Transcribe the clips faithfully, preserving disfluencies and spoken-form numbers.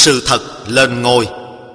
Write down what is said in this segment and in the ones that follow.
Sự thật lên ngôi.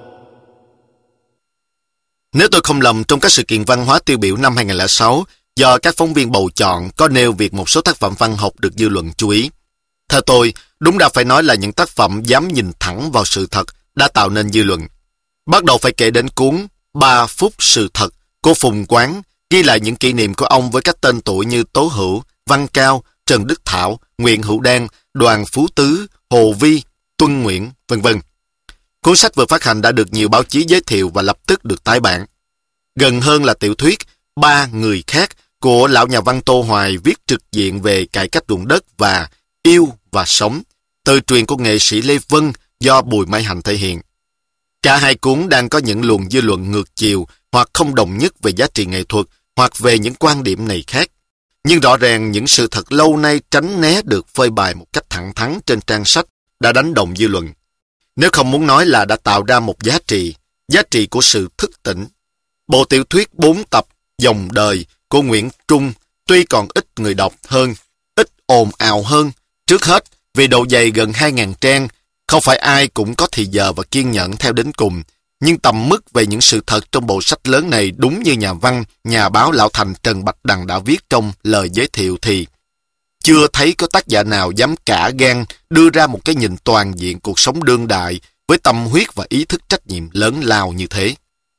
Nếu tôi không lầm, trong các sự kiện văn hóa tiêu biểu năm hai không không sáu, do các phóng viên bầu chọn có nêu việc một số tác phẩm văn học được dư luận chú ý. Theo tôi, đúng ra phải nói là những tác phẩm dám nhìn thẳng vào sự thật đã tạo nên dư luận. Bắt đầu phải kể đến cuốn Ba phút sự thật của Phùng Quán, ghi lại những kỷ niệm của ông với các tên tuổi như Tố Hữu, Văn Cao, Trần Đức Thảo, Nguyễn Hữu Đan, Đoàn Phú Tứ, Hồ Vi, Tuân Nguyễn, vân vân. Cuốn sách vừa phát hành đã được nhiều báo chí giới thiệu và lập tức được tái bản. Gần hơn là tiểu thuyết Ba Người Khác của lão nhà văn Tô Hoài viết trực diện về cải cách ruộng đất và Yêu và Sống, từ truyện của nghệ sĩ Lê Vân do Bùi Mai Hạnh thể hiện. Cả hai cuốn đang có những luồng dư luận ngược chiều hoặc không đồng nhất về giá trị nghệ thuật hoặc về những quan điểm này khác. Nhưng rõ ràng những sự thật lâu nay tránh né được phơi bày một cách thẳng thắn trên trang sách đã đánh động dư luận. Nếu không muốn nói là đã tạo ra một giá trị, giá trị của sự thức tỉnh. Bộ tiểu thuyết bốn tập Dòng Đời của Nguyễn Trung tuy còn ít người đọc hơn, ít ồn ào hơn, trước hết vì độ dày gần hai nghìn trang, không phải ai cũng có thì giờ và kiên nhẫn theo đến cùng, nhưng tầm mức về những sự thật trong bộ sách lớn này đúng như nhà văn, nhà báo lão thành Trần Bạch Đằng đã viết trong lời giới thiệu thì chưa thấy có tác giả nào dám cả gan đưa ra một cái nhìn toàn diện cuộc sống đương đại với tâm huyết và ý thức trách nhiệm lớn lao như thế.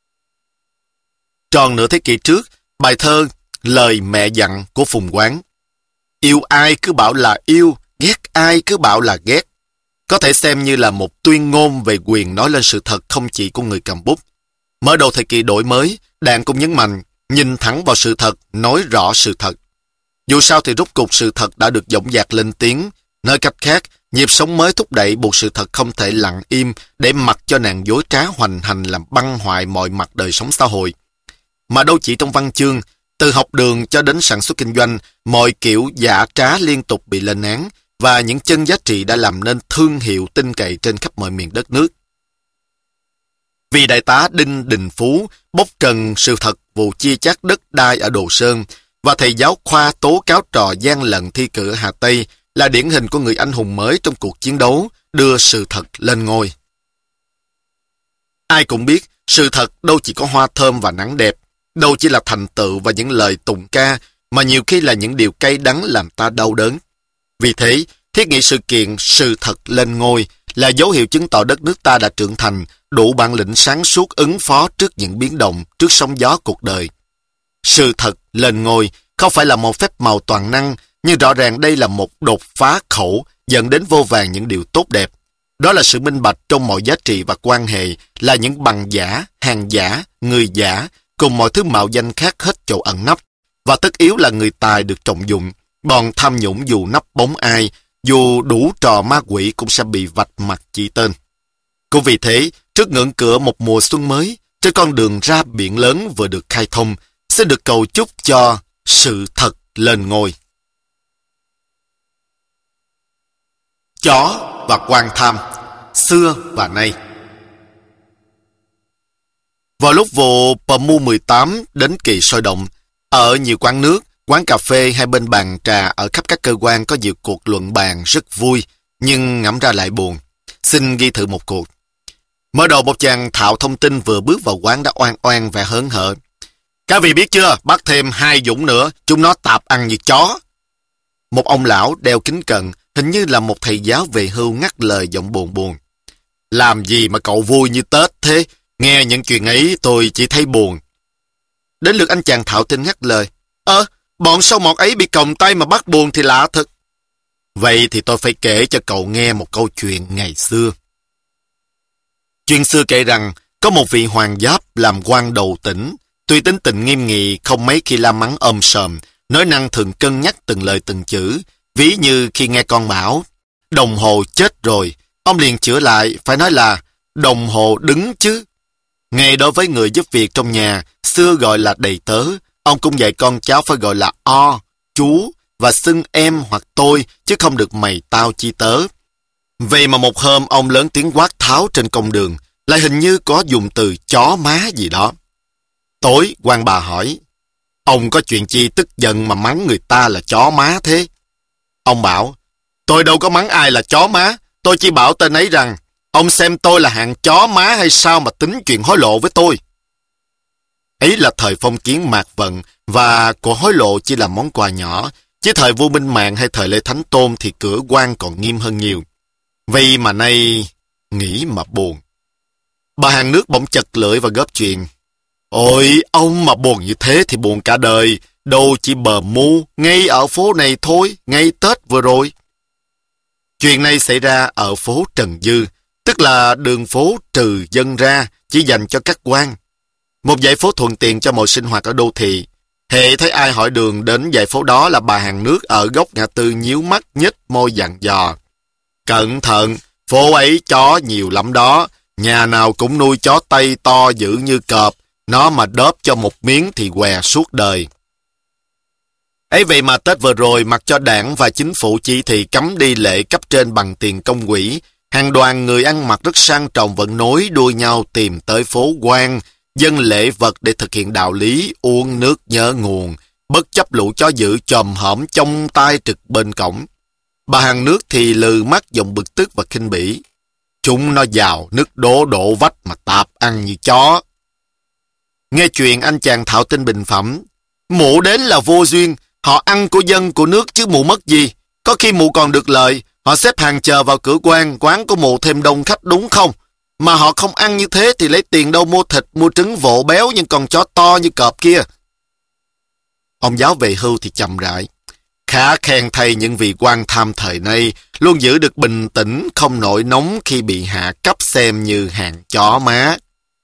Tròn nửa thế kỷ trước, bài thơ Lời Mẹ Dặn của Phùng Quán: yêu ai cứ bảo là yêu, ghét ai cứ bảo là ghét, có thể xem như là một tuyên ngôn về quyền nói lên sự thật không chỉ của người cầm bút. Mở đầu thời kỳ đổi mới, Đảng cũng nhấn mạnh nhìn thẳng vào sự thật, nói rõ sự thật. Dù sao thì rốt cuộc sự thật đã được dõng dạc lên tiếng. Nói cách khác, nhịp sống mới thúc đẩy buộc sự thật không thể lặng im để mặc cho nàng dối trá hoành hành làm băng hoại mọi mặt đời sống xã hội. Mà đâu chỉ trong văn chương, từ học đường cho đến sản xuất kinh doanh, mọi kiểu giả trá liên tục bị lên án và những chân giá trị đã làm nên thương hiệu tin cậy trên khắp mọi miền đất nước. Vì đại tá Đinh Đình Phú bóc trần sự thật vụ chia chác đất đai ở Đồ Sơn và thầy giáo Khoa tố cáo trò gian lận thi cử ở Hà Tây là điển hình của người anh hùng mới trong cuộc chiến đấu đưa sự thật lên ngôi. Ai cũng biết sự thật đâu chỉ có hoa thơm và nắng đẹp, đâu chỉ là thành tựu và những lời tụng ca, mà nhiều khi là những điều cay đắng làm ta đau đớn. Vì thế, thiết nghĩ sự kiện sự thật lên ngôi là dấu hiệu chứng tỏ đất nước ta đã trưởng thành, đủ bản lĩnh sáng suốt ứng phó trước những biến động, trước sóng gió cuộc đời. Sự thật lên ngôi không phải là một phép màu toàn năng, nhưng rõ ràng đây là một đột phá khẩu dẫn đến vô vàn những điều tốt đẹp. Đó là sự minh bạch trong mọi giá trị và quan hệ, là những bằng giả, hàng giả, người giả, cùng mọi thứ mạo danh khác hết chỗ ẩn nấp. Và tất yếu là người tài được trọng dụng, bọn tham nhũng dù nấp bóng ai, dù đủ trò ma quỷ cũng sẽ bị vạch mặt chỉ tên. Cũng vì thế, trước ngưỡng cửa một mùa xuân mới, trên con đường ra biển lớn vừa được khai thông, sẽ được cầu chúc cho sự thật lên ngôi. Chó và quan tham, xưa và nay. Vào lúc vụ pê em u mười tám đến kỳ sôi động, ở nhiều quán nước, quán cà phê hay bên bàn trà ở khắp các cơ quan có nhiều cuộc luận bàn rất vui, nhưng ngẫm ra lại buồn. Xin ghi thử một cuộc. Mở đầu một chàng thạo thông tin vừa bước vào quán đã oan oan vẻ hớn hở. Các vị biết chưa, bắt thêm hai dũng nữa, chúng nó tạp ăn như chó. Một ông lão đeo kính cận, hình như là một thầy giáo về hưu ngắt lời giọng buồn buồn. Làm gì mà cậu vui như Tết thế? Nghe những chuyện ấy tôi chỉ thấy buồn. Đến lượt anh chàng thạo tin ngắt lời. Ờ, bọn sâu mọt ấy bị còng tay mà bắt buồn thì lạ thật. Vậy thì tôi phải kể cho cậu nghe một câu chuyện ngày xưa. Chuyện xưa kể rằng, có một vị hoàng giáp làm quan đầu tỉnh, tuy tính tình nghiêm nghị không mấy khi la mắng ôm sòm, nói năng thường cân nhắc từng lời từng chữ, ví như khi nghe con bảo, đồng hồ chết rồi, ông liền chữa lại, phải nói là đồng hồ đứng chứ. Ngay đối với người giúp việc trong nhà, xưa gọi là đầy tớ, ông cũng dạy con cháu phải gọi là o, chú, và xưng em hoặc tôi, chứ không được mày tao chi tớ. Vậy mà một hôm ông lớn tiếng quát tháo trên công đường, lại hình như có dùng từ chó má gì đó. Tối, quan bà hỏi, ông có chuyện chi tức giận mà mắng người ta là chó má thế? Ông bảo, tôi đâu có mắng ai là chó má, tôi chỉ bảo tên ấy rằng, Ông xem tôi là hạng chó má hay sao mà tính chuyện hối lộ với tôi? Ấy là thời phong kiến mạt vận và của hối lộ chỉ là món quà nhỏ, chứ thời vua Minh Mạng hay thời Lê Thánh Tôn thì cửa quan còn nghiêm hơn nhiều. Vậy mà nay nghĩ mà buồn. Bà hàng nước bỗng chật lưỡi và góp chuyện. Ôi, ông mà buồn như thế thì buồn cả đời, đâu chỉ bờ mu, ngay ở phố này thôi, ngay Tết vừa rồi. Chuyện này xảy ra ở phố Trần Dư, tức là đường phố trừ dân ra, chỉ dành cho các quan. Một dãy phố thuận tiện cho mọi sinh hoạt ở đô thị. Hễ thấy ai hỏi đường đến dãy phố đó là bà hàng nước ở góc ngã tư nhíu mắt nhếch môi dặn dò. Cẩn thận, phố ấy chó nhiều lắm đó, nhà nào cũng nuôi chó Tây to dữ như cọp, nó mà đớp cho một miếng thì què suốt đời. Ấy vậy mà Tết vừa rồi mặc cho đảng và chính phủ chỉ thị cấm đi lễ cấp trên bằng tiền công quỹ, hàng đoàn người ăn mặc rất sang trọng vẫn nối đuôi nhau tìm tới phố quan, dâng lễ vật để thực hiện đạo lý uống nước nhớ nguồn, bất chấp lũ chó dữ chòm hổm trong tay trực bên cổng. Bà hàng nước thì lừ mắt giọng bực tức và khinh bỉ. Chúng nó vào nước đố đổ vách mà tạp ăn như chó. Nghe chuyện anh chàng thạo tin bình phẩm. Mụ đến là vô duyên, họ ăn của dân của nước chứ mụ mất gì. Có khi mụ còn được lợi, họ xếp hàng chờ vào cửa quan, quán của mụ thêm đông khách đúng không? Mà họ không ăn như thế thì lấy tiền đâu mua thịt, mua trứng vỗ béo nhưng còn chó to như cọp kia. Ông giáo về hưu thì chậm rãi. Khá khen thay những vị quan tham thời nay luôn giữ được bình tĩnh, không nổi nóng khi bị hạ cấp xem như hàng chó má.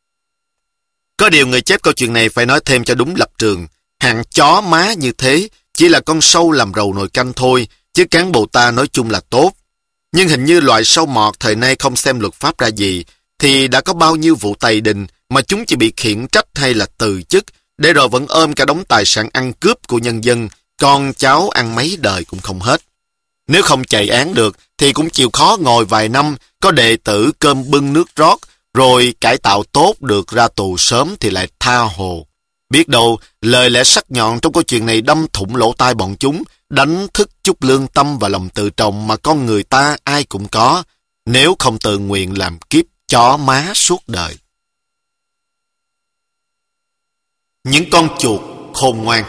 Có điều người chép câu chuyện này phải nói thêm cho đúng lập trường. Hàng chó má như thế chỉ là con sâu làm rầu nồi canh thôi, chứ cán bộ ta nói chung là tốt. Nhưng hình như loại sâu mọt thời nay không xem luật pháp ra gì, thì đã có bao nhiêu vụ tày đình mà chúng chỉ bị khiển trách hay là từ chức, để rồi vẫn ôm cả đống tài sản ăn cướp của nhân dân, con cháu ăn mấy đời cũng không hết. Nếu không chạy án được thì cũng chịu khó ngồi vài năm, có đệ tử cơm bưng nước rót, rồi cải tạo tốt được ra tù sớm thì lại tha hồ. Biết đâu lời lẽ sắc nhọn trong câu chuyện này đâm thủng lỗ tai bọn chúng, đánh thức chút lương tâm và lòng tự trọng mà con người ta ai cũng có, nếu không tự nguyện làm kiếp chó má suốt đời. Những con chuột khôn ngoan.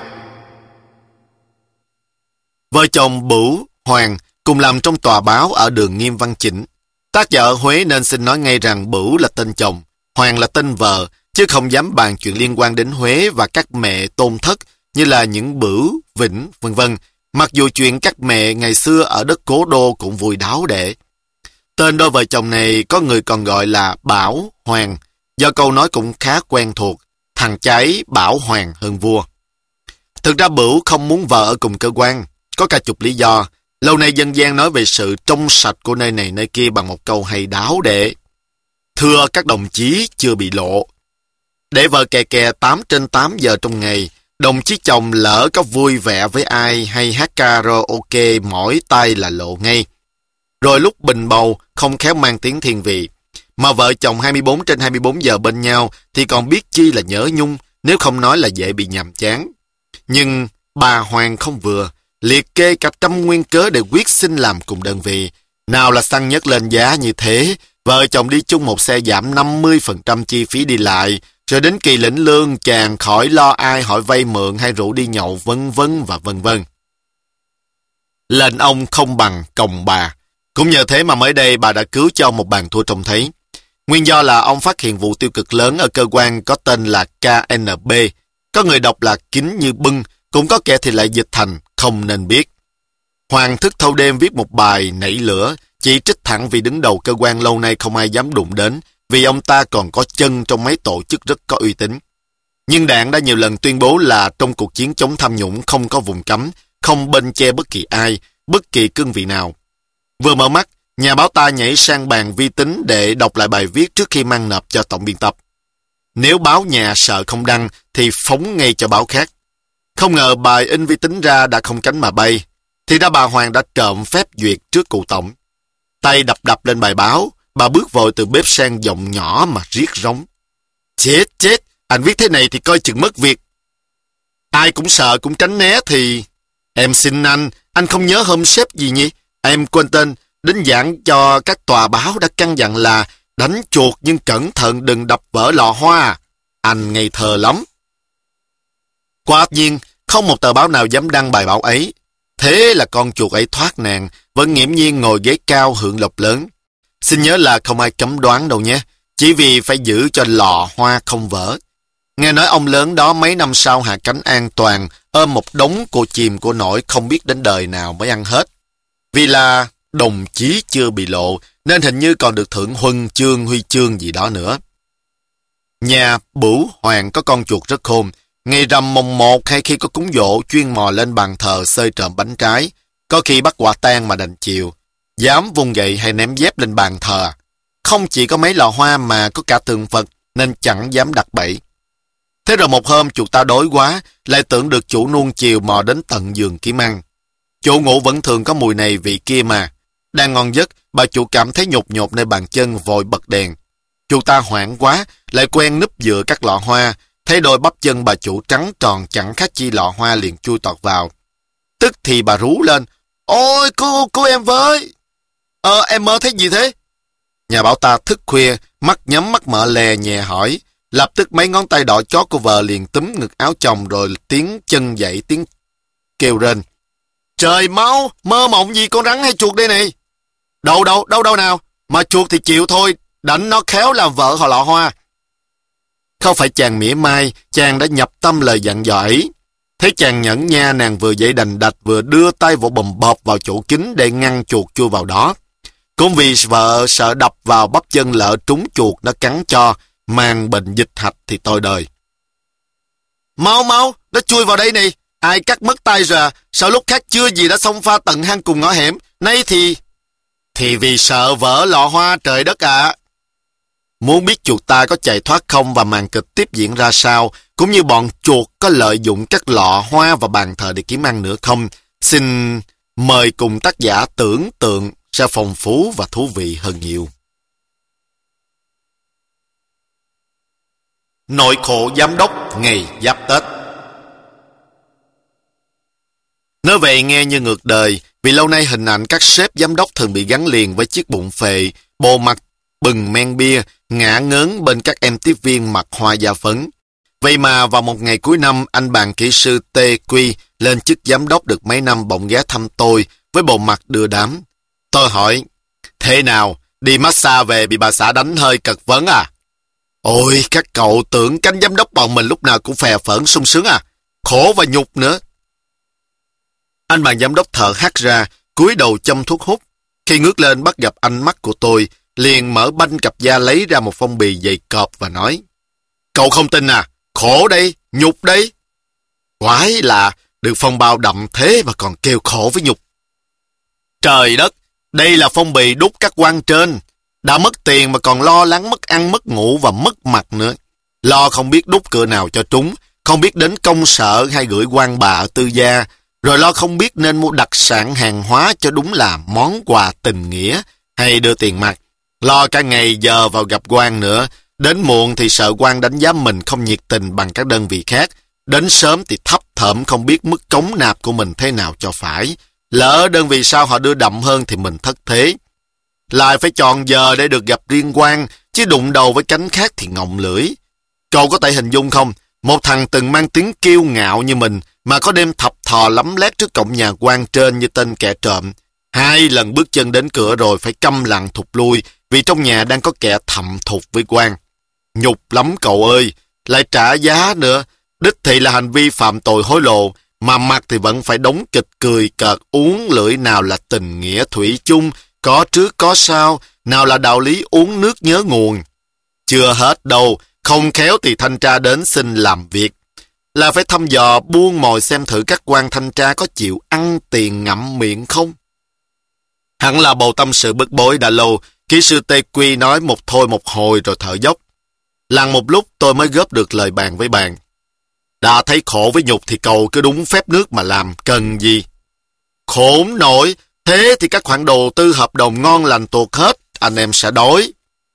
Vợ chồng Bửu, Hoàng cùng làm trong tòa báo ở đường Nghiêm Văn Chỉnh. Tác giả ở Huế nên xin nói ngay rằng Bửu là tên chồng, Hoàng là tên vợ, chứ không dám bàn chuyện liên quan đến Huế và các mẹ tôn thất như là những Bửu, Vĩnh, vân vân. Mặc dù chuyện các mẹ ngày xưa ở đất Cố Đô cũng vui đáo để. Tên đôi vợ chồng này có người còn gọi là Bảo, Hoàng, do câu nói cũng khá quen thuộc, thằng cháy bảo hoàng hơn vua. Thực ra Bửu không muốn vợ ở cùng cơ quan, có cả chục lý do. Lâu nay dân gian nói về sự trong sạch của nơi này nơi kia bằng một câu hay đáo để: thưa các đồng chí chưa bị lộ. Để vợ kè kè tám trên tám giờ trong ngày, đồng chí chồng lỡ có vui vẻ với ai hay hát karaoke mỏi tay là lộ ngay. Rồi lúc bình bầu không khéo mang tiếng thiên vị. Mà vợ chồng hai mươi bốn trên hai mươi bốn giờ bên nhau thì còn biết chi là nhớ nhung, nếu không nói là dễ bị nhàm chán. Nhưng bà Hoàng không vừa, liệt kê cả trăm nguyên cớ để quyết xin làm cùng đơn vị. Nào là xăng nhấc lên giá như thế, vợ chồng đi chung một xe giảm năm mươi phần trăm chi phí đi lại, rồi đến kỳ lĩnh lương chàng khỏi lo ai hỏi vay mượn hay rủ đi nhậu vân vân và vân vân. Lệnh ông không bằng còng bà. Cũng nhờ thế mà mới đây bà đã cứu cho ông một bàn thua trông thấy. Nguyên do là ông phát hiện vụ tiêu cực lớn ở cơ quan có tên là ca en bê. Có người đọc là kín như bưng, cũng có kẻ thì lại dịch thành không nên biết. Hoàng thức thâu đêm viết một bài nảy lửa, chỉ trích thẳng vì đứng đầu cơ quan lâu nay không ai dám đụng đến, vì ông ta còn có chân trong mấy tổ chức rất có uy tín. Nhưng đảng đã nhiều lần tuyên bố là trong cuộc chiến chống tham nhũng không có vùng cấm, không bên che bất kỳ ai, bất kỳ cương vị nào. Vừa mở mắt, nhà báo ta nhảy sang bàn vi tính để đọc lại bài viết trước khi mang nộp cho tổng biên tập. Nếu báo nhà sợ không đăng thì phóng ngay cho báo khác. Không ngờ bài in vi tính ra đã không cánh mà bay. Thì ra bà Hoàng đã trộm phép duyệt trước cụ tổng. Tay đập đập lên bài báo, bà bước vội từ bếp sang giọng nhỏ mà riết rống. Chết chết, anh viết thế này thì coi chừng mất việc. Ai cũng sợ cũng tránh né thì... Em xin anh, anh không nhớ hôm sếp gì nhỉ? Em quên tên, đến giảng cho các tòa báo đã căn dặn là đánh chuột nhưng cẩn thận đừng đập vỡ lọ hoa. Anh ngây thơ lắm. Quả nhiên, không một tờ báo nào dám đăng bài báo ấy. Thế là con chuột ấy thoát nạn, vẫn nghiễm nhiên ngồi ghế cao hưởng lộc lớn. Xin nhớ là không ai cấm đoán đâu nhé, chỉ vì phải giữ cho lọ hoa không vỡ. Nghe nói ông lớn đó mấy năm sau hạ cánh an toàn, ôm một đống cô chìm cô nổi không biết đến đời nào mới ăn hết. Vì là đồng chí chưa bị lộ, nên hình như còn được thưởng huân chương huy chương gì đó nữa. Nhà Bửu Hoàng có con chuột rất khôn. Ngày rằm mồng một hay khi có cúng dỗ chuyên mò lên bàn thờ xơi trộm bánh trái, có khi bắt quả tang mà đành chịu. Dám vung gậy hay ném dép lên bàn thờ. Không chỉ có mấy lọ hoa mà có cả tượng Phật nên chẳng dám đặt bẫy. Thế rồi một hôm chuột ta đói quá, lại tưởng được chủ nuông chiều mò đến tận giường kiếm ăn. Chỗ ngủ vẫn thường có mùi này vị kia mà. Đang ngon giấc, bà chủ cảm thấy nhột nhột nơi bàn chân vội bật đèn. Chuột ta hoảng quá, lại quen núp giữa các lọ hoa, thấy đôi bắp chân bà chủ trắng tròn chẳng khác chi lọ hoa liền chui tọt vào. Tức thì bà rú lên, ôi cô, cô em với. Ờ, em mơ thấy gì thế? Nhà bảo ta thức khuya, mắt nhắm mắt mở lè nhẹ hỏi. Lập tức mấy ngón tay đỏ chót của vợ liền túm ngực áo chồng rồi tiếng chân dậy tiếng kêu rên. Trời máu, mơ mộng gì con rắn hay chuột đây này? Đâu đâu, đâu đâu nào, mà chuột thì chịu thôi, đánh nó khéo làm vợ họ lọ hoa. Không phải chàng mỉa mai, chàng đã nhập tâm lời dặn dò ấy. Thấy chàng nhẫn nha, nàng vừa dậy đành đạch vừa đưa tay vỗ bầm bọp vào chỗ kính để ngăn chuột chui vào đó. Cũng vì vợ sợ đập vào bắp chân lỡ trúng chuột nó cắn cho, mang bệnh dịch hạch thì tôi đời. Mau mau, nó chui vào đây này, ai cắt mất tay rồi à, sợ lúc khác chưa gì đã xông pha tận hang cùng ngõ hẻm, nay thì... Thì vì sợ vỡ lọ hoa trời đất ạ. À. Muốn biết chuột ta có chạy thoát không và màn kịch tiếp diễn ra sao, cũng như bọn chuột có lợi dụng các lọ hoa và bàn thờ để kiếm ăn nữa không, xin mời cùng tác giả tưởng tượng sẽ phong phú và thú vị hơn nhiều. Nỗi khổ giám đốc ngày giáp Tết. Nói vậy nghe như ngược đời, vì lâu nay hình ảnh các sếp giám đốc thường bị gắn liền với chiếc bụng phệ, bộ mặt bừng men bia, ngã ngớn bên các em tiếp viên mặc hoa da phấn. Vậy mà vào một ngày cuối năm, anh bạn kỹ sư Tê Quy lên chức giám đốc được mấy năm bỗng ghé thăm tôi với bộ mặt đưa đám. Tôi hỏi, thế nào, đi massage về bị bà xã đánh hơi cật vấn à? Ôi, các cậu tưởng cánh giám đốc bọn mình lúc nào cũng phè phởn sung sướng à? Khổ và nhục nữa. Anh bạn giám đốc thở hắt ra, cúi đầu châm thuốc hút. Khi ngước lên bắt gặp ánh mắt của tôi, liền mở banh cặp da lấy ra một phong bì dày cọp và nói, cậu không tin à? Khổ đây, nhục đây. Quái là được phong bao đậm thế mà còn kêu khổ với nhục. Trời đất, đây là phong bì đút các quan trên. Đã mất tiền mà còn lo lắng mất ăn mất ngủ và mất mặt nữa. Lo không biết đút cửa nào cho trúng, không biết đến công sở hay gửi quan bà ở tư gia, rồi lo không biết nên mua đặc sản hàng hóa cho đúng là món quà tình nghĩa hay đưa tiền mặt. Lo cả ngày giờ vào gặp quan nữa, đến muộn thì sợ quan đánh giá mình không nhiệt tình bằng các đơn vị khác, đến sớm thì thấp thởm không biết mức cống nạp của mình thế nào cho phải. Lỡ đơn vị sau họ đưa đậm hơn thì mình thất thế. Lại phải chọn giờ để được gặp riêng quan, chứ đụng đầu với cánh khác thì ngọng lưỡi. Cậu có thể hình dung không? Một thằng từng mang tiếng kiêu ngạo như mình mà có đêm thập thò lắm lét trước cổng nhà quan trên như tên kẻ trộm. Hai lần bước chân đến cửa rồi phải câm lặng thụt lui vì trong nhà đang có kẻ thậm thụt với quan. Nhục lắm cậu ơi, lại trả giá nữa. Đích thị là hành vi phạm tội hối lộ, mà mặt thì vẫn phải đóng kịch cười cợt uống lưỡi, nào là tình nghĩa thủy chung, có trước có sau, nào là đạo lý uống nước nhớ nguồn. Chưa hết đâu, không khéo thì thanh tra đến xin làm việc. Là phải thăm dò buông mồi xem thử các quan thanh tra có chịu ăn tiền ngậm miệng không. Hẳn là bầu tâm sự bức bối đã lâu, kỹ sư Tê Quy nói một thôi một hồi rồi thở dốc. Lặng một lúc tôi mới góp được lời bàn với bàn. Đã thấy khổ với nhục thì cậu cứ đúng phép nước mà làm, cần gì? Khốn nổi, thế thì các khoản đầu tư hợp đồng ngon lành tuột hết, anh em sẽ đói.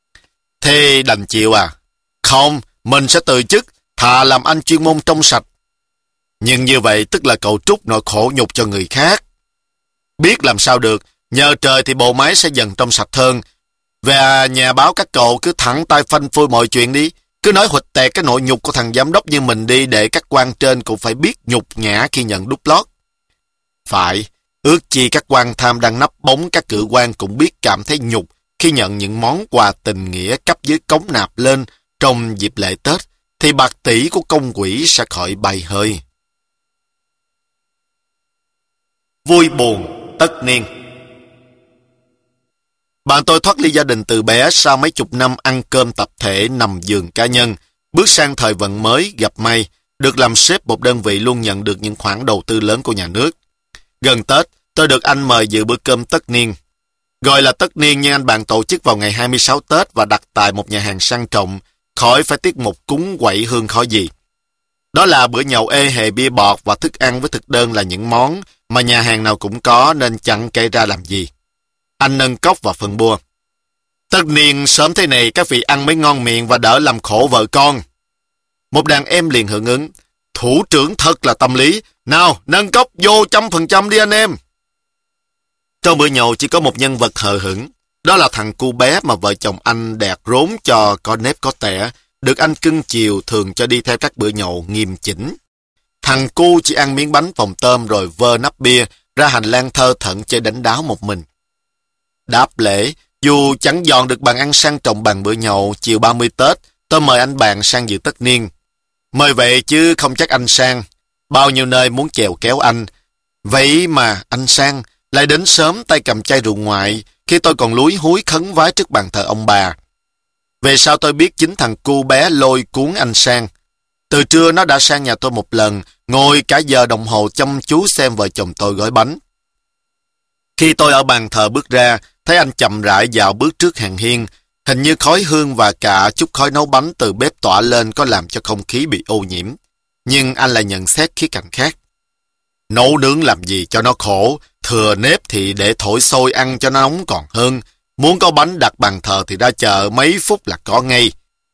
Thế đành chịu à? Không, mình sẽ từ chức, thà làm anh chuyên môn trong sạch. Nhưng như vậy tức là cậu trút nỗi khổ nhục cho người khác. Biết làm sao được, Nhờ trời thì bộ máy sẽ dần trong sạch hơn. Về nhà báo các cậu cứ thẳng tay phanh phui mọi chuyện đi. Cứ nói huỵch tẹt cái nội nhục của thằng giám đốc như mình đi để các quan trên cũng phải biết nhục nhã khi nhận đút lót. Phải, ước chi các quan tham đang nấp bóng các cự quan cũng biết cảm thấy nhục khi nhận những món quà tình nghĩa cấp dưới cống nạp lên trong dịp lễ Tết, thì bạc tỷ của công quỹ sẽ khỏi bay hơi. Vui buồn tất niên. Bạn tôi thoát ly gia đình từ bé sau mấy chục năm ăn cơm tập thể nằm giường cá nhân, bước sang thời vận mới gặp may, được làm sếp một đơn vị luôn nhận được những khoản đầu tư lớn của nhà nước. Gần Tết, tôi được anh mời dự bữa cơm tất niên. Gọi là tất niên nhưng anh bạn tổ chức vào ngày hai mươi sáu Tết và đặt tại một nhà hàng sang trọng, khỏi phải tiết mục cúng quậy hương khói gì. Đó là bữa nhậu ê hề bia bọt và thức ăn với thực đơn là những món mà nhà hàng nào cũng có nên chẳng kể ra làm gì. Anh nâng cốc và phân bua. Tất niên sớm thế này các vị ăn mới ngon miệng và đỡ làm khổ vợ con. Một đàn em liền hưởng ứng. Thủ trưởng thật là tâm lý. Nào, nâng cốc vô trăm phần trăm đi anh em. Trong bữa nhậu chỉ có một nhân vật hờ hững. Đó là thằng cu bé mà vợ chồng anh đẹt rốn cho có nếp có tẻ, được anh cưng chiều thường cho đi theo các bữa nhậu nghiêm chỉnh. Thằng cu chỉ ăn miếng bánh phồng tôm rồi vơ nắp bia ra hành lang thơ thẩn chơi đánh đáo một mình. Đáp lễ, dù chẳng dọn được bàn ăn sang trọng bằng bữa nhậu chiều ba mươi Tết, tôi mời anh bạn sang dự tất niên. Mời vậy chứ không chắc anh sang. Bao nhiêu nơi muốn chèo kéo anh. Vậy mà anh sang lại đến sớm tay cầm chai rượu ngoại khi tôi còn lúi húi khấn vái trước bàn thờ ông bà. Về sau tôi biết chính thằng cu bé lôi cuốn anh sang. Từ trưa nó đã sang nhà tôi một lần, ngồi cả giờ đồng hồ chăm chú xem vợ chồng tôi gói bánh. Khi tôi ở bàn thờ bước ra, thấy anh chậm rãi dạo bước trước hàng hiên. Hình như khói hương và cả chút khói nấu bánh từ bếp tỏa lên có làm cho không khí bị ô nhiễm. Nhưng anh lại nhận xét khía cạnh khác. Nấu nướng làm gì cho nó khổ, thừa nếp thì để thổi sôi ăn cho nó nóng còn hơn. Muốn có bánh đặt bàn thờ thì ra chợ mấy phút là có ngay.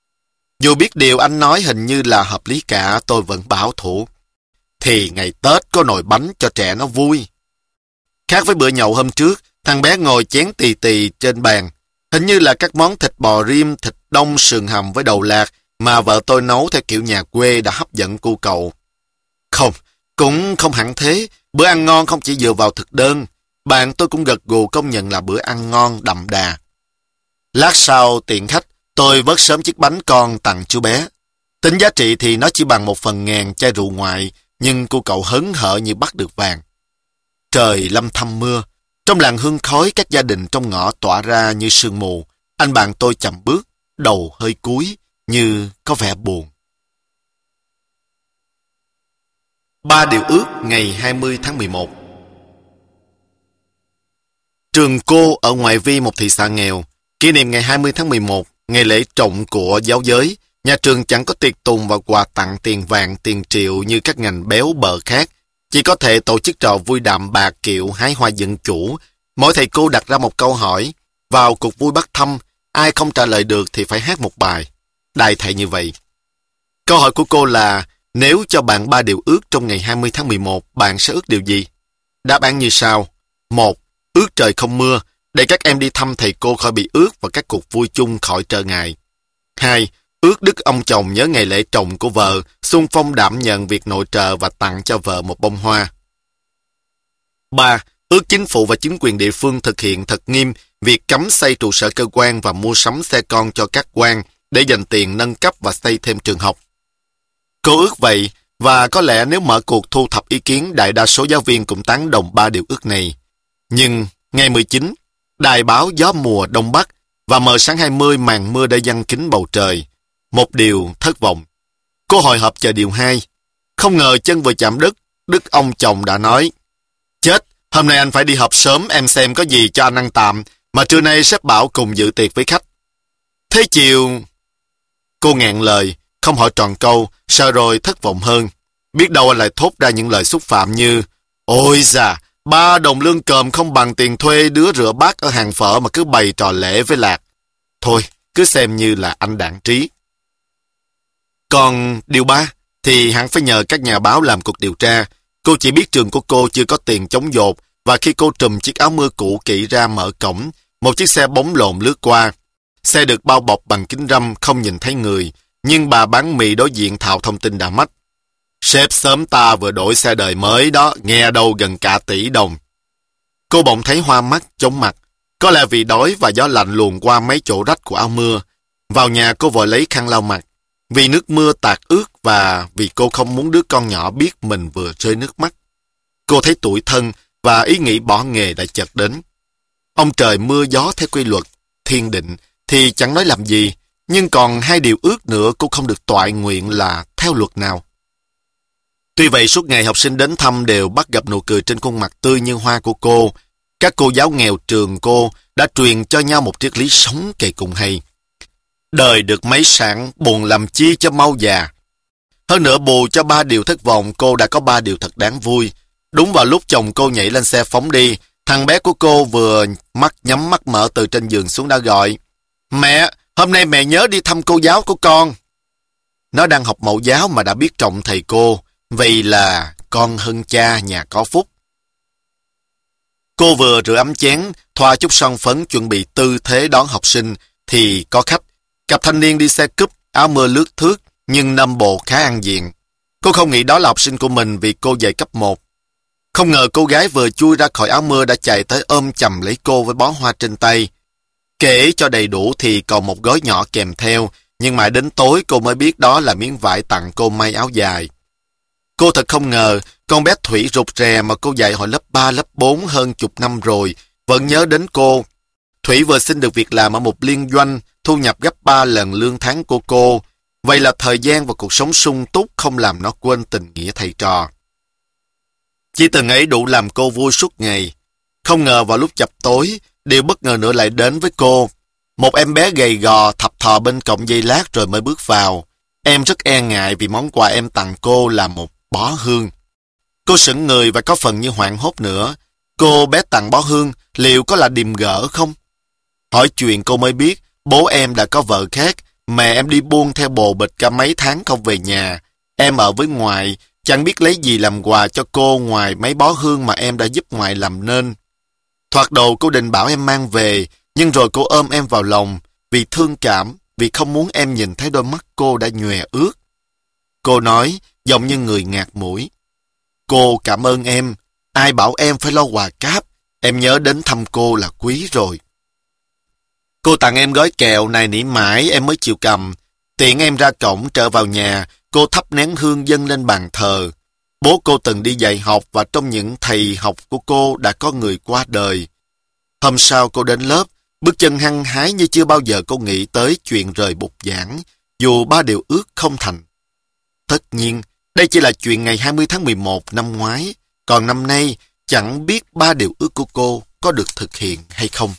Dù biết điều anh nói hình như là hợp lý cả, tôi vẫn bảo thủ. Thì ngày Tết có nồi bánh cho trẻ nó vui. Khác với bữa nhậu hôm trước, thằng bé ngồi chén tì tì trên bàn. Hình như là các món thịt bò rim, thịt đông, sườn hầm với đầu lạc mà vợ tôi nấu theo kiểu nhà quê đã hấp dẫn cu cậu. Không, cũng không hẳn thế. Bữa ăn ngon không chỉ dựa vào thực đơn. Bạn tôi cũng gật gù công nhận là bữa ăn ngon, đậm đà. Lát sau tiện khách, tôi vớt sớm chiếc bánh con tặng chú bé. Tính giá trị thì nó chỉ bằng một phần ngàn chai rượu ngoại, nhưng cô cậu hớn hở như bắt được vàng. Trời lâm thăm mưa. Trong làn hương khói các gia đình trong ngõ tỏa ra như sương mù. Anh bạn tôi chậm bước, đầu hơi cúi, như có vẻ buồn. Ba điều ước ngày hai mươi tháng mười một. Trường Cô ở ngoại vi một thị xã nghèo, kỷ niệm ngày hai mươi tháng mười một, ngày lễ trọng của giáo giới. Nhà trường chẳng có tiệc tùng và quà tặng tiền vàng, tiền triệu như các ngành béo bở khác. Chỉ có thể tổ chức trò vui đạm bạc kiệu hái hoa dân chủ. Mỗi thầy cô đặt ra một câu hỏi. Vào cuộc vui bắt thăm, ai không trả lời được thì phải hát một bài. Đại thể như vậy. Câu hỏi của cô là, nếu cho bạn ba điều ước trong ngày hai mươi tháng mười một, bạn sẽ ước điều gì? Đáp án như sau. Một, ước trời không mưa, để các em đi thăm thầy cô khỏi bị ướt và các cuộc vui chung khỏi trở ngại. Hai, ước đức ông chồng nhớ ngày lễ trồng của vợ, xung phong đảm nhận việc nội trợ và tặng cho vợ một bông hoa. Ba, ước chính phủ và chính quyền địa phương thực hiện thật nghiêm việc cấm xây trụ sở cơ quan và mua sắm xe con cho các quan để dành tiền nâng cấp và xây thêm trường học. Cô ước vậy, và có lẽ nếu mở cuộc thu thập ý kiến, đại đa số giáo viên cũng tán đồng ba điều ước này. Nhưng, ngày mười chín, đài báo gió mùa Đông Bắc và mờ sáng hai mươi màn mưa đã giăng kín bầu trời. Một điều thất vọng. Cô hồi hộp chờ điều hai. Không ngờ chân vừa chạm đất, đức ông chồng đã nói, chết, hôm nay anh phải đi họp sớm em xem có gì cho anh ăn tạm, mà trưa nay sếp bảo cùng dự tiệc với khách. Thế chiều... Cô ngẹn lời, không hỏi tròn câu, sợ rồi thất vọng hơn. Biết đâu anh lại thốt ra những lời xúc phạm như, ôi già, ba đồng lương cơm không bằng tiền thuê đứa rửa bát ở hàng phở mà cứ bày trò lễ với Lạc. Thôi, cứ xem như là anh đảng trí. Còn điều ba, thì hẳn phải nhờ các nhà báo làm cuộc điều tra. Cô chỉ biết trường của cô chưa có tiền chống dột, và khi cô trùm chiếc áo mưa cũ kỹ ra mở cổng, một chiếc xe bóng lộn lướt qua. Xe được bao bọc bằng kính râm không nhìn thấy người, nhưng bà bán mì đối diện thạo thông tin đã mách. Sếp sớm ta vừa đổi xe đời mới đó, nghe đâu gần cả tỷ đồng. Cô bỗng thấy hoa mắt, chóng mặt. Có lẽ vì đói và gió lạnh luồn qua mấy chỗ rách của áo mưa. Vào nhà cô vội lấy khăn lau mặt. Vì nước mưa tạt ướt và vì cô không muốn đứa con nhỏ biết mình vừa rơi nước mắt. Cô thấy tủi thân và ý nghĩ bỏ nghề đã chợt đến. Ông trời mưa gió theo quy luật, thiên định thì chẳng nói làm gì, nhưng còn hai điều ước nữa cô không được toại nguyện là theo luật nào. Tuy vậy suốt ngày học sinh đến thăm đều bắt gặp nụ cười trên khuôn mặt tươi như hoa của cô. Các cô giáo nghèo trường cô đã truyền cho nhau một triết lý sống kề cùng hay. Đời được mấy sản, buồn làm chi cho mau già. Hơn nữa bù cho ba điều thất vọng, cô đã có ba điều thật đáng vui. Đúng vào lúc chồng cô nhảy lên xe phóng đi, thằng bé của cô vừa mắt nhắm mắt mở từ trên giường xuống đã gọi. Mẹ, hôm nay mẹ nhớ đi thăm cô giáo của con. Nó đang học mẫu giáo mà đã biết trọng thầy cô, vì là con hơn cha nhà có phúc. Cô vừa rửa ấm chén, thoa chút son phấn chuẩn bị tư thế đón học sinh, thì có khách. Cặp thanh niên đi xe cúp, áo mưa lướt thướt, nhưng nâm bộ khá ăn diện. Cô không nghĩ đó là học sinh của mình vì cô dạy cấp một. Không ngờ cô gái vừa chui ra khỏi áo mưa đã chạy tới ôm chầm lấy cô với bó hoa trên tay. Kể cho đầy đủ thì còn một gói nhỏ kèm theo, nhưng mãi đến tối cô mới biết đó là miếng vải tặng cô may áo dài. Cô thật không ngờ, con bé Thủy rụt rè mà cô dạy hồi lớp ba, lớp bốn hơn chục năm rồi, vẫn nhớ đến cô. Thủy vừa xin được việc làm ở một liên doanh, thu nhập gấp ba lần lương tháng của cô. Vậy là thời gian và cuộc sống sung túc không làm nó quên tình nghĩa thầy trò. Chỉ từng ấy đủ làm cô vui suốt ngày. Không ngờ vào lúc chập tối, điều bất ngờ nữa lại đến với cô. Một em bé gầy gò thập thò bên cổng giây lát rồi mới bước vào. Em rất e ngại vì món quà em tặng cô là một bó hương. Cô sững người và có phần như hoảng hốt nữa. Cô bé tặng bó hương, liệu có là điềm gỡ không? Hỏi chuyện cô mới biết, bố em đã có vợ khác, mẹ em đi buôn theo bồ bịch cả mấy tháng không về nhà. Em ở với ngoại, chẳng biết lấy gì làm quà cho cô ngoài mấy bó hương mà em đã giúp ngoại làm nên. Thoạt đầu cô định bảo em mang về, nhưng rồi cô ôm em vào lòng, vì thương cảm, vì không muốn em nhìn thấy đôi mắt cô đã nhòe ướt. Cô nói, giọng như người ngạt mũi. Cô cảm ơn em, ai bảo em phải lo quà cáp, em nhớ đến thăm cô là quý rồi. Cô tặng em gói kẹo này nỉ mãi em mới chịu cầm. Tiện em ra cổng trở vào nhà, cô thắp nén hương dâng lên bàn thờ. Bố cô từng đi dạy học và trong những thầy học của cô đã có người qua đời. Hôm sau cô đến lớp, bước chân hăng hái như chưa bao giờ cô nghĩ tới chuyện rời bục giảng, dù ba điều ước không thành. Tất nhiên, đây chỉ là chuyện ngày hai mươi tháng mười một năm ngoái, còn năm nay chẳng biết ba điều ước của cô có được thực hiện hay không.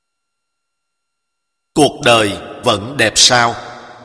Cuộc đời vẫn đẹp sao?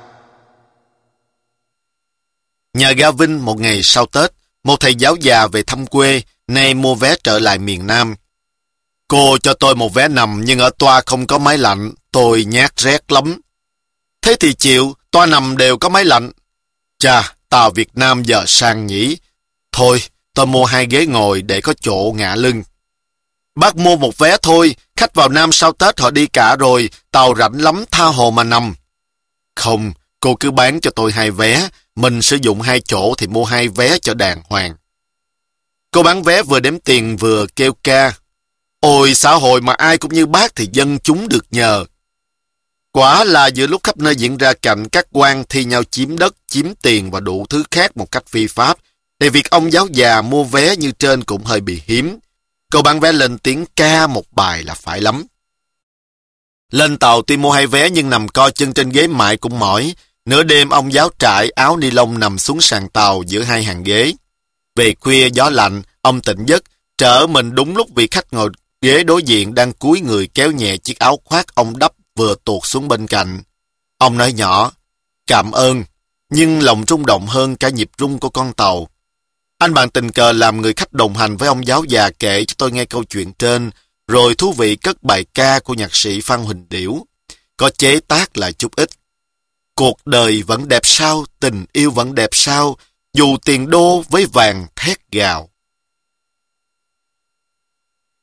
Nhà ga Vinh một ngày sau Tết, một thầy giáo già về thăm quê, nay mua vé trở lại miền Nam. Cô cho tôi một vé nằm nhưng ở toa không có máy lạnh, tôi nhát rét lắm. Thế thì chịu, toa nằm đều có máy lạnh. Chà, tàu Việt Nam giờ sang nhỉ. Thôi, tôi mua hai ghế ngồi để có chỗ ngả lưng. Bác mua một vé thôi, khách vào Nam sau Tết họ đi cả rồi, tàu rảnh lắm tha hồ mà nằm. Không, cô cứ bán cho tôi hai vé, mình sử dụng hai chỗ thì mua hai vé cho đàng hoàng. Cô bán vé vừa đếm tiền vừa kêu ca. Ôi xã hội mà ai cũng như bác thì dân chúng được nhờ. Quả là giữa lúc khắp nơi diễn ra cảnh các quan thi nhau chiếm đất, chiếm tiền và đủ thứ khác một cách phi pháp, thì việc ông giáo già mua vé như trên cũng hơi bị hiếm. Cô bán vé lên tiếng ca một bài là phải lắm. Lên tàu tuy mua hai vé nhưng nằm co chân trên ghế mãi cũng mỏi. Nửa đêm ông giáo trải áo ni lông nằm xuống sàn tàu giữa hai hàng ghế. Về khuya gió lạnh, ông tỉnh giấc, trở mình đúng lúc vị khách ngồi ghế đối diện đang cúi người kéo nhẹ chiếc áo khoác ông đắp vừa tuột xuống bên cạnh. Ông nói nhỏ, cảm ơn, nhưng lòng rung động hơn cả nhịp rung của con tàu. Anh bạn tình cờ làm người khách đồng hành với ông giáo già kể cho tôi nghe câu chuyện trên, rồi thú vị cất bài ca của nhạc sĩ Phan Huỳnh Điểu. Có chế tác lại chút ít. Cuộc đời vẫn đẹp sao, tình yêu vẫn đẹp sao, dù tiền đô với vàng thét gào.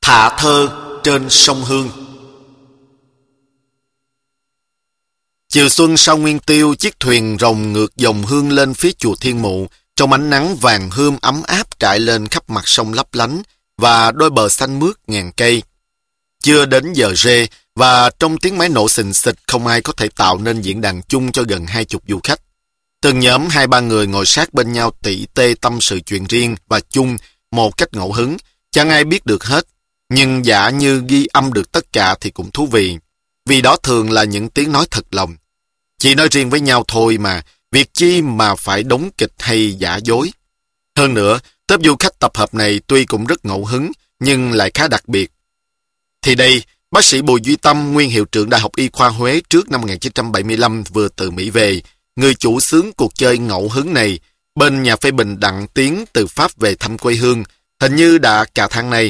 Thả thơ trên sông Hương. Chiều xuân sau Nguyên Tiêu, chiếc thuyền rồng ngược dòng hương lên phía chùa Thiên Mụ, trong ánh nắng vàng hươm ấm áp trải lên khắp mặt sông lấp lánh và đôi bờ xanh mướt ngàn cây. Chưa đến giờ rê và trong tiếng máy nổ xình xịch không ai có thể tạo nên diễn đàn chung cho gần hai chục du khách. Từng nhóm hai ba người ngồi sát bên nhau tỉ tê tâm sự chuyện riêng và chung một cách ngẫu hứng, chẳng ai biết được hết. Nhưng giả như ghi âm được tất cả thì cũng thú vị, vì đó thường là những tiếng nói thật lòng. Chỉ nói riêng với nhau thôi mà, việc chi mà phải đóng kịch hay giả dối. Hơn nữa, tốp du khách tập hợp này tuy cũng rất ngẫu hứng, nhưng lại khá đặc biệt. Thì đây, bác sĩ Bùi Duy Tâm, nguyên hiệu trưởng Đại học Y khoa Huế trước năm một nghìn chín trăm bảy mươi lăm vừa từ Mỹ về, người chủ xướng cuộc chơi ngẫu hứng này, bên nhà phê bình Đặng Tiến từ Pháp về thăm quê hương, hình như đã cả tháng nay.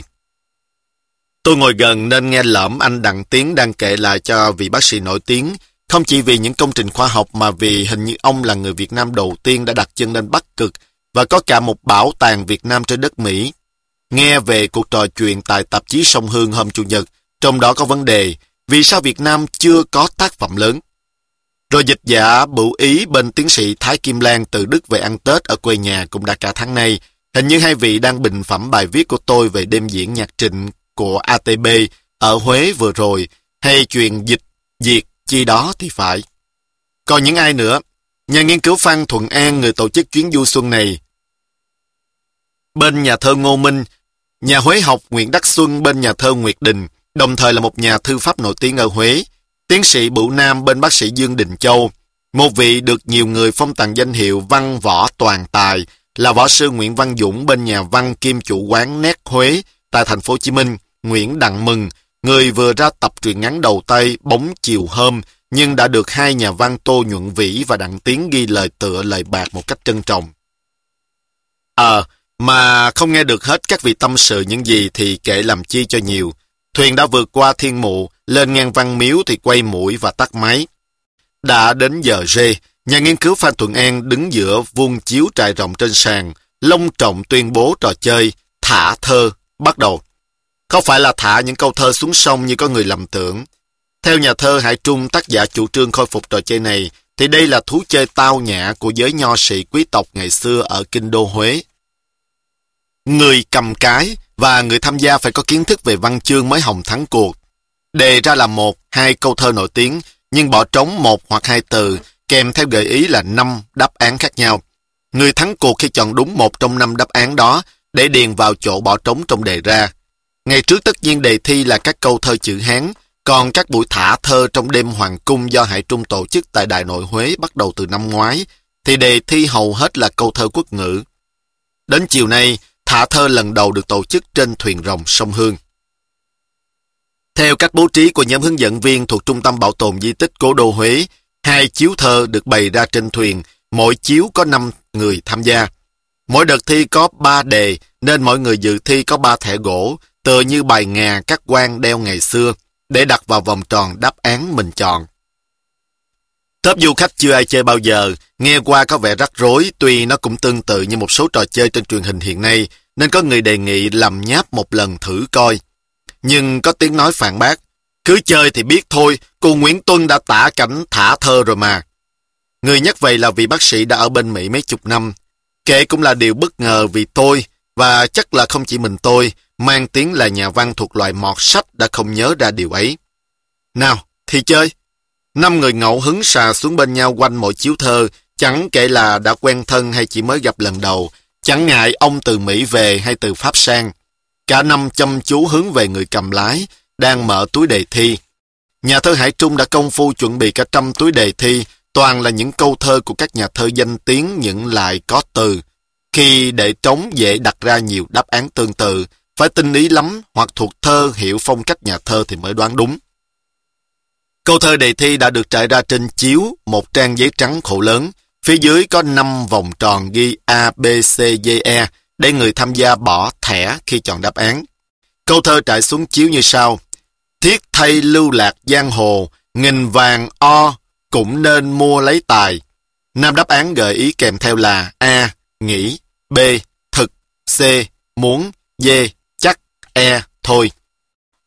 Tôi ngồi gần nên nghe lỡm anh Đặng Tiến đang kể lại cho vị bác sĩ nổi tiếng, không chỉ vì những công trình khoa học mà vì hình như ông là người Việt Nam đầu tiên đã đặt chân lên Bắc Cực và có cả một bảo tàng Việt Nam trên đất Mỹ. Nghe về cuộc trò chuyện tại tạp chí Sông Hương hôm Chủ nhật, trong đó có vấn đề vì sao Việt Nam chưa có tác phẩm lớn. Rồi dịch giả Bửu Ý bên tiến sĩ Thái Kim Lan từ Đức về ăn Tết ở quê nhà cũng đã cả tháng nay. Hình như hai vị đang bình phẩm bài viết của tôi về đêm diễn nhạc trịnh của a tê bê ở Huế vừa rồi, hay chuyện dịch diệt chi đó thì phải. Còn những ai nữa? Nhà nghiên cứu Phan Thuận An, người tổ chức chuyến du xuân này, bên nhà thơ Ngô Minh, nhà Huế học Nguyễn Đắc Xuân bên nhà thơ Nguyệt Đình, đồng thời là một nhà thư pháp nổi tiếng ở Huế, tiến sĩ Bửu Nam bên bác sĩ Dương Đình Châu, một vị được nhiều người phong tặng danh hiệu văn võ toàn tài là võ sư Nguyễn Văn Dũng bên nhà văn kim chủ quán Nét Huế tại thành phố Hồ Chí Minh, Nguyễn Đặng Mừng, người vừa ra tập truyện ngắn đầu tay Bóng Chiều Hôm, nhưng đã được hai nhà văn Tô Nhuận Vĩ và Đặng Tiến ghi lời tựa lời bạc một cách trân trọng. Ờ, à, mà không nghe được hết các vị tâm sự những gì thì kể làm chi cho nhiều. Thuyền đã vượt qua Thiên Mụ, lên ngang Văn Miếu thì quay mũi và tắt máy. Đã đến giờ rê, nhà nghiên cứu Phan Thuận An đứng giữa vuông chiếu trải rộng trên sàn, long trọng tuyên bố trò chơi thả thơ bắt đầu. Không phải là thả những câu thơ xuống sông như có người lầm tưởng. Theo nhà thơ Hải Trung, tác giả chủ trương khôi phục trò chơi này, thì đây là thú chơi tao nhã của giới nho sĩ quý tộc ngày xưa ở kinh đô Huế. Người cầm cái và người tham gia phải có kiến thức về văn chương mới hòng thắng cuộc. Đề ra là một, hai câu thơ nổi tiếng, nhưng bỏ trống một hoặc hai từ, kèm theo gợi ý là năm đáp án khác nhau. Người thắng cuộc khi chọn đúng một trong năm đáp án đó để điền vào chỗ bỏ trống trong đề ra. Ngày trước tất nhiên đề thi là các câu thơ chữ Hán, còn các buổi thả thơ trong đêm hoàng cung do Hải Trung tổ chức tại Đại Nội Huế bắt đầu từ năm ngoái, thì đề thi hầu hết là câu thơ quốc ngữ. Đến chiều nay, thả thơ lần đầu được tổ chức trên thuyền rồng sông Hương. Theo cách bố trí của nhóm hướng dẫn viên thuộc Trung tâm Bảo tồn Di tích Cố đô Huế, hai chiếu thơ được bày ra trên thuyền, mỗi chiếu có năm người tham gia. Mỗi đợt thi có ba đề, nên mỗi người dự thi có ba thẻ gỗ, tựa như bài ngà các quan đeo ngày xưa, để đặt vào vòng tròn đáp án mình chọn. Tốp du khách chưa ai chơi bao giờ, nghe qua có vẻ rắc rối, tuy nó cũng tương tự như một số trò chơi trên truyền hình hiện nay, nên có người đề nghị làm nháp một lần thử coi. Nhưng có tiếng nói phản bác, cứ chơi thì biết thôi, cô Nguyễn Tuân đã tả cảnh thả thơ rồi mà. Người nhắc vậy là vị bác sĩ đã ở bên Mỹ mấy chục năm. Kể cũng là điều bất ngờ vì tôi, và chắc là không chỉ mình tôi, mang tiếng là nhà văn thuộc loại mọt sách đã không nhớ ra điều ấy. Nào, thì chơi. Năm người ngẫu hứng xà xuống bên nhau quanh mỗi chiếu thơ, chẳng kể là đã quen thân hay chỉ mới gặp lần đầu, chẳng ngại ông từ Mỹ về hay từ Pháp sang. Cả năm chăm chú hướng về người cầm lái, đang mở túi đề thi. Nhà thơ Hải Trung đã công phu chuẩn bị cả trăm túi đề thi, toàn là những câu thơ của các nhà thơ danh tiếng những lại có từ. Khi để trống dễ đặt ra nhiều đáp án tương tự, phải tinh ý lắm hoặc thuộc thơ hiểu phong cách nhà thơ thì mới đoán đúng. Câu thơ đề thi đã được trải ra trên chiếu, một trang giấy trắng khổ lớn. Phía dưới có năm vòng tròn ghi A, B, C, D, E để người tham gia bỏ thẻ khi chọn đáp án. Câu thơ trải xuống chiếu như sau. Thiết thay lưu lạc giang hồ, nghìn vàng o cũng nên mua lấy tài. Năm đáp án gợi ý kèm theo là A. Nghĩ, B. Thực, C. Muốn, D. Chắc, E. Thôi.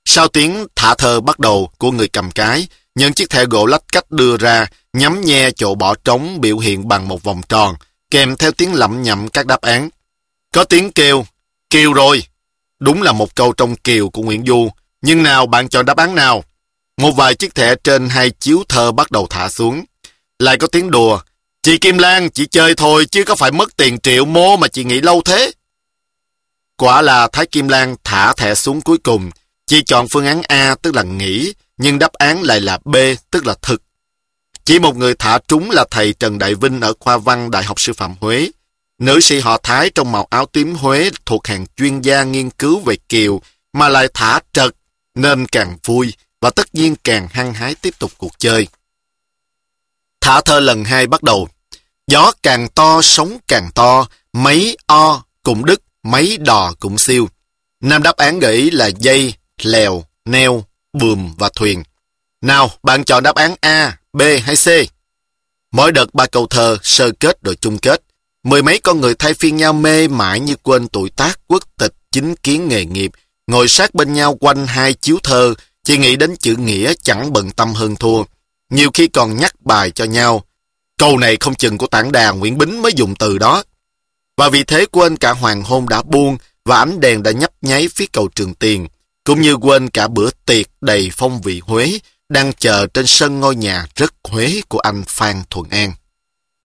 Sau tiếng thả thơ bắt đầu của người cầm cái, những chiếc thẻ gỗ lách cách đưa ra, nhắm nhe chỗ bỏ trống biểu hiện bằng một vòng tròn, kèm theo tiếng lẩm nhẩm các đáp án. Có tiếng kêu, kiều rồi. Đúng là một câu trong kiều của Nguyễn Du, nhưng nào bạn chọn đáp án nào? Một vài chiếc thẻ trên hai chiếu thơ bắt đầu thả xuống. Lại có tiếng đùa, chị Kim Lan, chị chơi thôi chứ có phải mất tiền triệu mô mà chị nghĩ lâu thế. Quả là Thái Kim Lan thả thẻ xuống cuối cùng, chị chọn phương án A tức là nghĩ, nhưng đáp án lại là B tức là thực. Chỉ một người thả trúng là thầy Trần Đại Vinh ở khoa văn Đại học Sư phạm Huế. Nữ sĩ họ Thái trong màu áo tím Huế thuộc hàng chuyên gia nghiên cứu về kiều mà lại thả trật nên càng vui và tất nhiên càng hăng hái tiếp tục cuộc chơi. Thả thơ lần hai bắt đầu. Gió càng to, sóng càng to, mấy o cũng đứt, mấy đò cũng siêu. Năm đáp án gợi ý là dây, lèo, neo, buồm và thuyền. Nào, bạn chọn đáp án A, B hay C? Mỗi đợt ba câu thơ, sơ kết rồi chung kết. Mười mấy con người thay phiên nhau mê mãi như quên tuổi tác, quốc tịch, chính kiến nghề nghiệp, ngồi sát bên nhau quanh hai chiếu thơ, chỉ nghĩ đến chữ nghĩa chẳng bận tâm hơn thua. Nhiều khi còn nhắc bài cho nhau. Câu này không chừng của tảng đà Nguyễn Bính mới dùng từ đó. Và vì thế quên cả hoàng hôn đã buông và ánh đèn đã nhấp nháy phía cầu Trường Tiền, cũng như quên cả bữa tiệc đầy phong vị Huế đang chờ trên sân ngôi nhà rất Huế của anh Phan Thuận An.